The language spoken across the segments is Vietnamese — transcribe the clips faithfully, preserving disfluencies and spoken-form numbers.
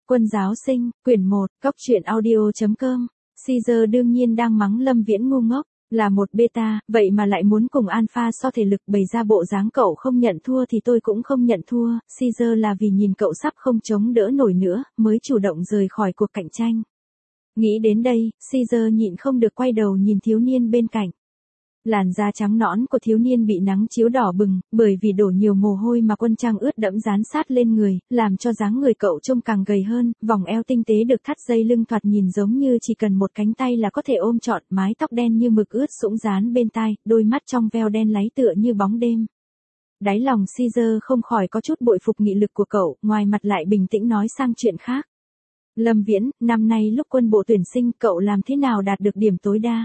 Quân giáo sinh, quyển một, cóc truyện audio chấm com. Caesar đương nhiên đang mắng Lâm Viễn ngu ngốc, là một beta, vậy mà lại muốn cùng alpha so thể lực, bày ra bộ dáng cậu không nhận thua thì tôi cũng không nhận thua. Caesar là vì nhìn cậu sắp không chống đỡ nổi nữa, mới chủ động rời khỏi cuộc cạnh tranh. Nghĩ đến đây, Caesar nhịn không được quay đầu nhìn thiếu niên bên cạnh. Làn da trắng nõn của thiếu niên bị nắng chiếu đỏ bừng, bởi vì đổ nhiều mồ hôi mà quân trang ướt đẫm dán sát lên người, làm cho dáng người cậu trông càng gầy hơn, vòng eo tinh tế được thắt dây lưng thoạt nhìn giống như chỉ cần một cánh tay là có thể ôm trọn, mái tóc đen như mực ướt sũng dán bên tai, đôi mắt trong veo đen láy tựa như bóng đêm. Đáy lòng Caesar không khỏi có chút bội phục nghị lực của cậu, ngoài mặt lại bình tĩnh nói sang chuyện khác. Lâm Viễn, năm nay lúc quân bộ tuyển sinh cậu làm thế nào đạt được điểm tối đa?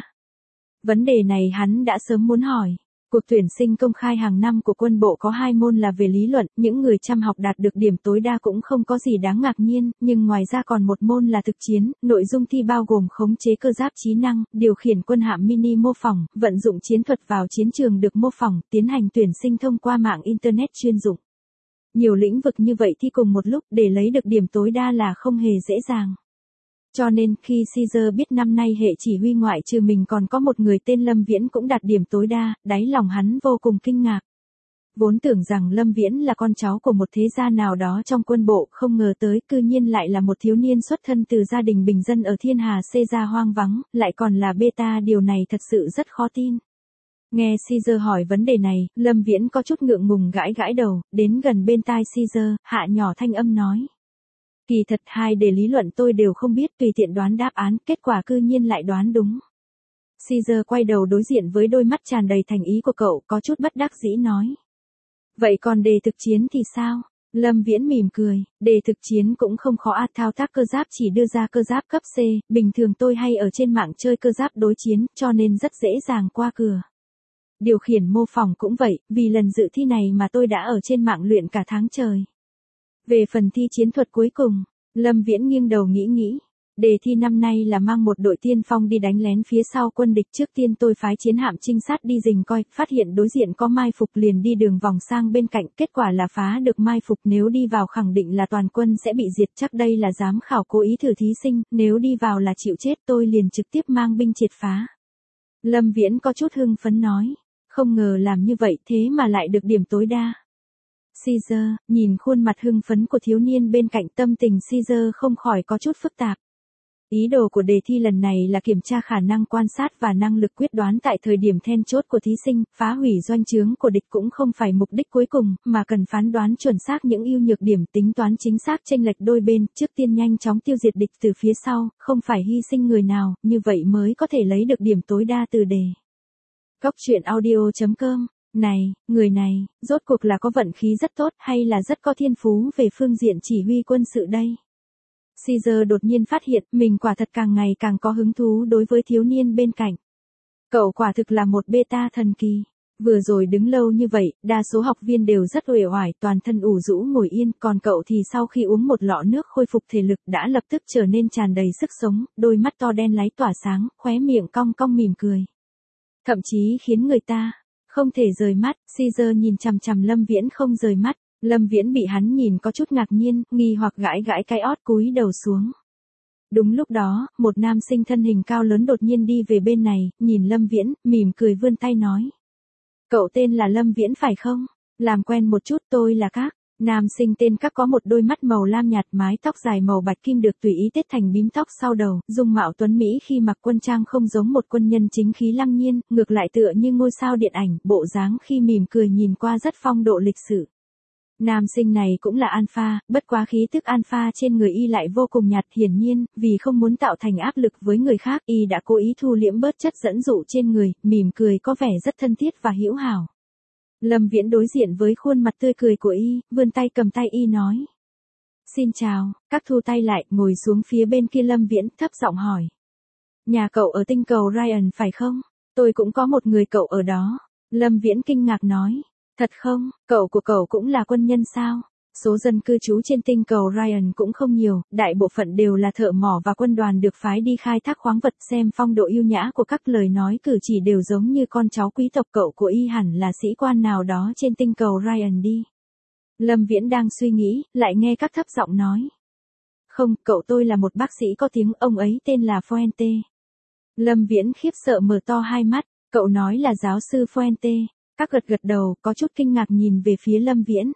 Vấn đề này hắn đã sớm muốn hỏi. Cuộc tuyển sinh công khai hàng năm của quân bộ có hai môn là về lý luận, những người chăm học đạt được điểm tối đa cũng không có gì đáng ngạc nhiên, nhưng ngoài ra còn một môn là thực chiến, nội dung thi bao gồm khống chế cơ giáp trí năng, điều khiển quân hạm mini mô phỏng, vận dụng chiến thuật vào chiến trường được mô phỏng, tiến hành tuyển sinh thông qua mạng Internet chuyên dụng. Nhiều lĩnh vực như vậy thi cùng một lúc để lấy được điểm tối đa là không hề dễ dàng. Cho nên, khi Caesar biết năm nay hệ chỉ huy ngoại trừ mình còn có một người tên Lâm Viễn cũng đạt điểm tối đa, đáy lòng hắn vô cùng kinh ngạc. Vốn tưởng rằng Lâm Viễn là con cháu của một thế gia nào đó trong quân bộ, không ngờ tới cư nhiên lại là một thiếu niên xuất thân từ gia đình bình dân ở thiên hà Caesar hoang vắng, lại còn là beta, điều này thật sự rất khó tin. Nghe Caesar hỏi vấn đề này, Lâm Viễn có chút ngượng ngùng gãi gãi đầu, đến gần bên tai Caesar, hạ nhỏ thanh âm nói. Kỳ thật hai đề lý luận tôi đều không biết, tùy tiện đoán đáp án, kết quả cư nhiên lại đoán đúng. Caesar quay đầu đối diện với đôi mắt tràn đầy thành ý của cậu, có chút bất đắc dĩ nói. Vậy còn đề thực chiến thì sao? Lâm Viễn mỉm cười, đề thực chiến cũng không khó à, thao tác cơ giáp chỉ đưa ra cơ giáp cấp C, bình thường tôi hay ở trên mạng chơi cơ giáp đối chiến, cho nên rất dễ dàng qua cửa. Điều khiển mô phỏng cũng vậy, vì lần dự thi này mà tôi đã ở trên mạng luyện cả tháng trời. Về phần thi chiến thuật cuối cùng, Lâm Viễn nghiêng đầu nghĩ nghĩ. Đề thi năm nay là mang một đội tiên phong đi đánh lén phía sau quân địch, trước tiên tôi phái chiến hạm trinh sát đi rình coi, phát hiện đối diện có mai phục liền đi đường vòng sang bên cạnh, kết quả là phá được mai phục, nếu đi vào khẳng định là toàn quân sẽ bị diệt, chắc đây là giám khảo cố ý thử thí sinh, nếu đi vào là chịu chết, tôi liền trực tiếp mang binh triệt phá. Lâm Viễn có chút hưng phấn nói, không ngờ làm như vậy thế mà lại được điểm tối đa. Caesar, nhìn khuôn mặt hưng phấn của thiếu niên bên cạnh, tâm tình Caesar không khỏi có chút phức tạp. Ý đồ của đề thi lần này là kiểm tra khả năng quan sát và năng lực quyết đoán tại thời điểm then chốt của thí sinh, phá hủy doanh trướng của địch cũng không phải mục đích cuối cùng, mà cần phán đoán chuẩn xác những ưu nhược điểm, tính toán chính xác chênh lệch đôi bên, trước tiên nhanh chóng tiêu diệt địch từ phía sau, không phải hy sinh người nào, như vậy mới có thể lấy được điểm tối đa từ đề. Cóc truyện audio chấm com. Này, người này, rốt cuộc là có vận khí rất tốt hay là rất có thiên phú về phương diện chỉ huy quân sự đây? Caesar đột nhiên phát hiện mình quả thật càng ngày càng có hứng thú đối với thiếu niên bên cạnh. Cậu quả thực là một beta thần kỳ. Vừa rồi đứng lâu như vậy, đa số học viên đều rất uể oải, toàn thân ủ rũ ngồi yên, còn cậu thì sau khi uống một lọ nước khôi phục thể lực đã lập tức trở nên tràn đầy sức sống, đôi mắt to đen láy tỏa sáng, khóe miệng cong cong mỉm cười. Thậm chí khiến người ta không thể rời mắt. Caesar nhìn chằm chằm Lâm Viễn không rời mắt. Lâm Viễn bị hắn nhìn có chút ngạc nhiên, nghi hoặc gãi gãi cái ót cúi đầu xuống. Đúng lúc đó, một nam sinh thân hình cao lớn đột nhiên đi về bên này, nhìn Lâm Viễn, mỉm cười vươn tay nói. Cậu tên là Lâm Viễn phải không? Làm quen một chút, tôi là Các. Nam sinh tên Các có một đôi mắt màu lam nhạt, mái tóc dài màu bạch kim được tùy ý tết thành bím tóc sau đầu, dung mạo tuấn mỹ khi mặc quân trang không giống một quân nhân chính khí lăng nhiên, ngược lại tựa như ngôi sao điện ảnh, bộ dáng khi mỉm cười nhìn qua rất phong độ lịch sự. Nam sinh này cũng là alpha, bất quá khí tức alpha trên người y lại vô cùng nhạt, hiển nhiên, vì không muốn tạo thành áp lực với người khác, y đã cố ý thu liễm bớt chất dẫn dụ trên người, mỉm cười có vẻ rất thân thiết và hữu hảo. Lâm Viễn đối diện với khuôn mặt tươi cười của y, vươn tay cầm tay y nói. Xin chào. Các thu tay lại, ngồi xuống phía bên kia Lâm Viễn, thấp giọng hỏi. Nhà cậu ở tinh cầu Ryan phải không? Tôi cũng có một người cậu ở đó. Lâm Viễn kinh ngạc nói. Thật không, cậu của cậu cũng là quân nhân sao? Số dân cư trú trên tinh cầu Ryan cũng không nhiều, đại bộ phận đều là thợ mỏ và quân đoàn được phái đi khai thác khoáng vật, xem phong độ yêu nhã của các lời nói cử chỉ đều giống như con cháu quý tộc, cậu của y hẳn là sĩ quan nào đó trên tinh cầu Ryan đi. Lâm Viễn đang suy nghĩ, lại nghe Các thấp giọng nói. Không, cậu tôi là một bác sĩ có tiếng, ông ấy tên là Fuente. Lâm Viễn khiếp sợ mở to hai mắt, cậu nói là giáo sư Fuente. Các gật gật đầu, có chút kinh ngạc nhìn về phía Lâm Viễn.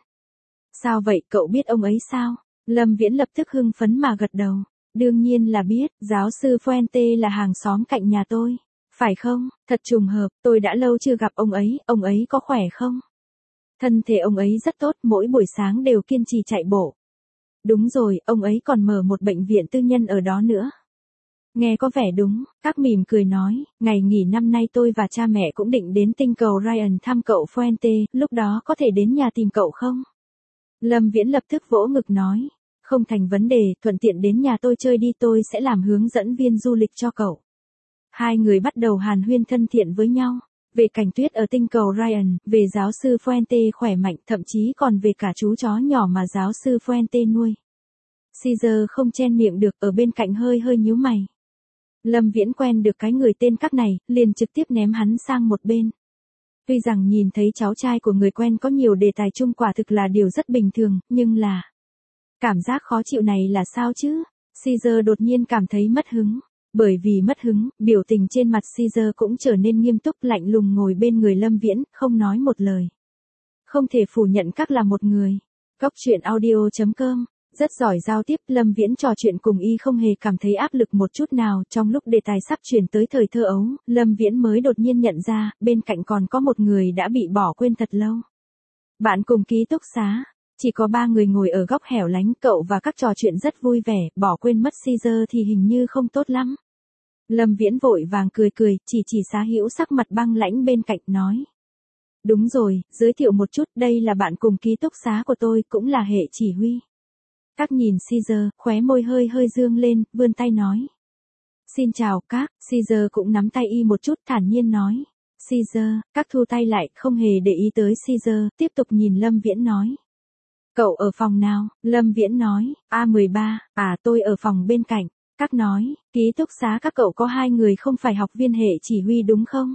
Sao vậy, cậu biết ông ấy sao? Lâm Viễn lập tức hưng phấn mà gật đầu. Đương nhiên là biết, giáo sư Fuente là hàng xóm cạnh nhà tôi. Phải không? Thật trùng hợp, tôi đã lâu chưa gặp ông ấy, ông ấy có khỏe không? Thân thể ông ấy rất tốt, mỗi buổi sáng đều kiên trì chạy bộ. Đúng rồi, ông ấy còn mở một bệnh viện tư nhân ở đó nữa. Nghe có vẻ đúng, các mỉm cười nói, ngày nghỉ năm nay tôi và cha mẹ cũng định đến tinh cầu Ryan thăm cậu Fuente, lúc đó có thể đến nhà tìm cậu không? Lâm Viễn lập tức vỗ ngực nói, không thành vấn đề, thuận tiện đến nhà tôi chơi đi, tôi sẽ làm hướng dẫn viên du lịch cho cậu. Hai người bắt đầu hàn huyên thân thiện với nhau, về cảnh tuyết ở tinh cầu Ryan, về giáo sư Fuente khỏe mạnh, thậm chí còn về cả chú chó nhỏ mà giáo sư Fuente nuôi. Caesar không chen miệng được, ở bên cạnh hơi hơi nhíu mày. Lâm Viễn quen được cái người tên Các này, liền trực tiếp ném hắn sang một bên. Tuy rằng nhìn thấy cháu trai của người quen có nhiều đề tài chung quả thực là điều rất bình thường, nhưng là... Cảm giác khó chịu này là sao chứ? Caesar đột nhiên cảm thấy mất hứng. Bởi vì mất hứng, biểu tình trên mặt Caesar cũng trở nên nghiêm túc, lạnh lùng ngồi bên người Lâm Viễn, không nói một lời. Không thể phủ nhận Các là một người. Góc truyện audio chấm com rất giỏi giao tiếp, Lâm Viễn trò chuyện cùng y không hề cảm thấy áp lực một chút nào. Trong lúc đề tài sắp chuyển tới thời thơ ấu, Lâm Viễn mới đột nhiên nhận ra, bên cạnh còn có một người đã bị bỏ quên thật lâu. Bạn cùng ký túc xá, chỉ có ba người ngồi ở góc hẻo lánh, cậu và Các trò chuyện rất vui vẻ, bỏ quên mất Caesar thì hình như không tốt lắm. Lâm Viễn vội vàng cười cười, chỉ chỉ Xá Hữu sắc mặt băng lãnh bên cạnh nói. Đúng rồi, giới thiệu một chút, đây là bạn cùng ký túc xá của tôi, cũng là hệ chỉ huy. Các nhìn Caesar, khóe môi hơi hơi dương lên, vươn tay nói. Xin chào Các, Caesar cũng nắm tay y một chút, thản nhiên nói. Caesar, Các thu tay lại, không hề để ý tới Caesar, tiếp tục nhìn Lâm Viễn nói. Cậu ở phòng nào? Lâm Viễn nói, A mười ba, à tôi ở phòng bên cạnh. Các nói, ký túc xá các cậu có hai người không phải học viên hệ chỉ huy đúng không?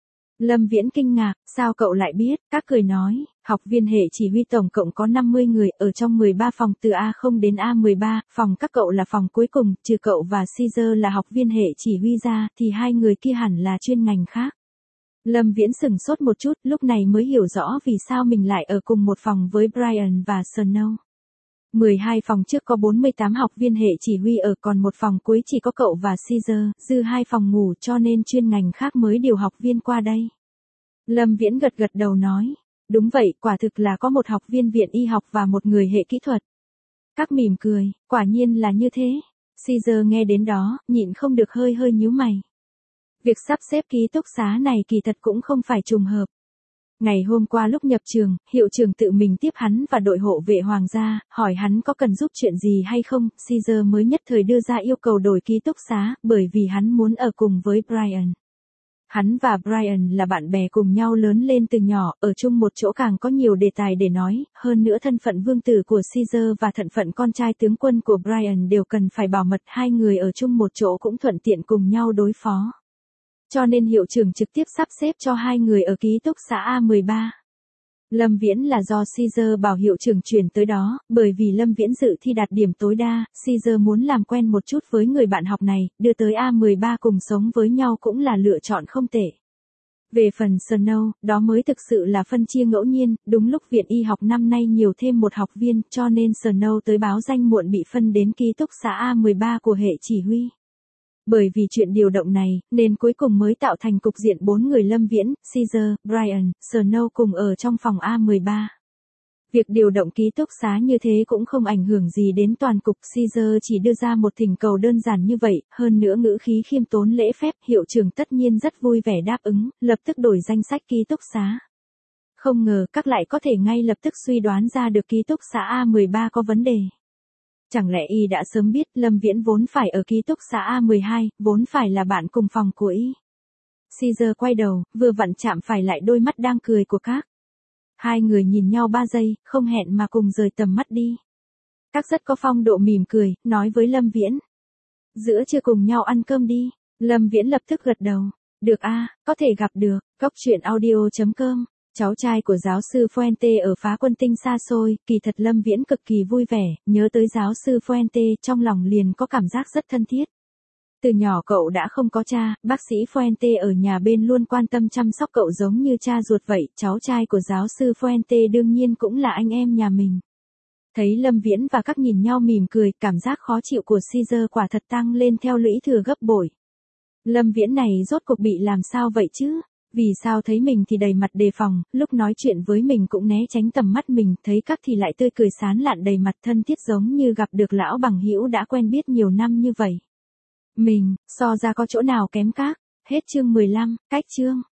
Lâm Viễn kinh ngạc, sao cậu lại biết? Các cười nói, học viên hệ chỉ huy tổng cộng có năm mươi người, ở trong mười ba phòng từ A không đến A mười ba, phòng các cậu là phòng cuối cùng, trừ cậu và Caesar là học viên hệ chỉ huy ra, thì hai người kia hẳn là chuyên ngành khác. Lâm Viễn sửng sốt một chút, lúc này mới hiểu rõ vì sao mình lại ở cùng một phòng với Brian và Snow. mười hai phòng trước có bốn mươi tám học viên hệ chỉ huy ở, còn một phòng cuối chỉ có cậu và Caesar, dư hai phòng ngủ, cho nên chuyên ngành khác mới điều học viên qua đây. Lâm Viễn gật gật đầu nói, đúng vậy, quả thực là có một học viên viện y học và một người hệ kỹ thuật. Các mỉm cười, quả nhiên là như thế. Caesar nghe đến đó, nhịn không được hơi hơi nhíu mày. Việc sắp xếp ký túc xá này kỳ thật cũng không phải trùng hợp. Ngày hôm qua lúc nhập trường, hiệu trưởng tự mình tiếp hắn và đội hộ vệ hoàng gia, hỏi hắn có cần giúp chuyện gì hay không, Caesar mới nhất thời đưa ra yêu cầu đổi ký túc xá, bởi vì hắn muốn ở cùng với Brian. Hắn và Brian là bạn bè cùng nhau lớn lên từ nhỏ, ở chung một chỗ càng có nhiều đề tài để nói, hơn nữa thân phận vương tử của Caesar và thân phận con trai tướng quân của Brian đều cần phải bảo mật, hai người ở chung một chỗ cũng thuận tiện cùng nhau đối phó. Cho nên hiệu trưởng trực tiếp sắp xếp cho hai người ở ký túc xá A mười ba. Lâm Viễn là do Caesar bảo hiệu trưởng chuyển tới đó, bởi vì Lâm Viễn dự thi đạt điểm tối đa, Caesar muốn làm quen một chút với người bạn học này, đưa tới A mười ba cùng sống với nhau cũng là lựa chọn không tệ. Về phần Snow, đó mới thực sự là phân chia ngẫu nhiên, đúng lúc viện y học năm nay nhiều thêm một học viên, cho nên Snow tới báo danh muộn bị phân đến ký túc xá A mười ba của hệ chỉ huy. Bởi vì chuyện điều động này, nên cuối cùng mới tạo thành cục diện bốn người Lâm Viễn, Caesar, Brian, Snow cùng ở trong phòng A mười ba. Việc điều động ký túc xá như thế cũng không ảnh hưởng gì đến toàn cục, Caesar chỉ đưa ra một thỉnh cầu đơn giản như vậy, hơn nữa ngữ khí khiêm tốn lễ phép, hiệu trưởng tất nhiên rất vui vẻ đáp ứng, lập tức đổi danh sách ký túc xá. Không ngờ Các lại có thể ngay lập tức suy đoán ra được ký túc xá A mười ba có vấn đề. Chẳng lẽ y đã sớm biết Lâm Viễn vốn phải ở ký túc xá A mười hai, vốn phải là bạn cùng phòng của y. Caesar quay đầu, vừa vặn chạm phải lại đôi mắt đang cười của Các. Hai người nhìn nhau ba giây, không hẹn mà cùng rời tầm mắt đi. Các rất có phong độ mỉm cười, nói với Lâm Viễn. Giữa trưa cùng nhau ăn cơm đi. Lâm Viễn lập tức gật đầu. Được a, có thể gặp được. Góc truyện audio chấm com Cháu trai của giáo sư Fuente ở phá quân tinh xa xôi, kỳ thật Lâm Viễn cực kỳ vui vẻ, nhớ tới giáo sư Fuente trong lòng liền có cảm giác rất thân thiết. Từ nhỏ cậu đã không có cha, bác sĩ Fuente ở nhà bên luôn quan tâm chăm sóc cậu giống như cha ruột vậy, cháu trai của giáo sư Fuente đương nhiên cũng là anh em nhà mình. Thấy Lâm Viễn và các nhìn nhau mỉm cười, cảm giác khó chịu của Caesar quả thật tăng lên theo lũy thừa gấp bội. Lâm Viễn này rốt cuộc bị làm sao vậy chứ? Vì sao thấy mình thì đầy mặt đề phòng, lúc nói chuyện với mình cũng né tránh tầm mắt mình, thấy các thì lại tươi cười sán lạn đầy mặt thân thiết giống như gặp được lão bằng hữu đã quen biết nhiều năm như vậy. Mình, so ra có chỗ nào kém các? Hết chương mười lăm, cách chương.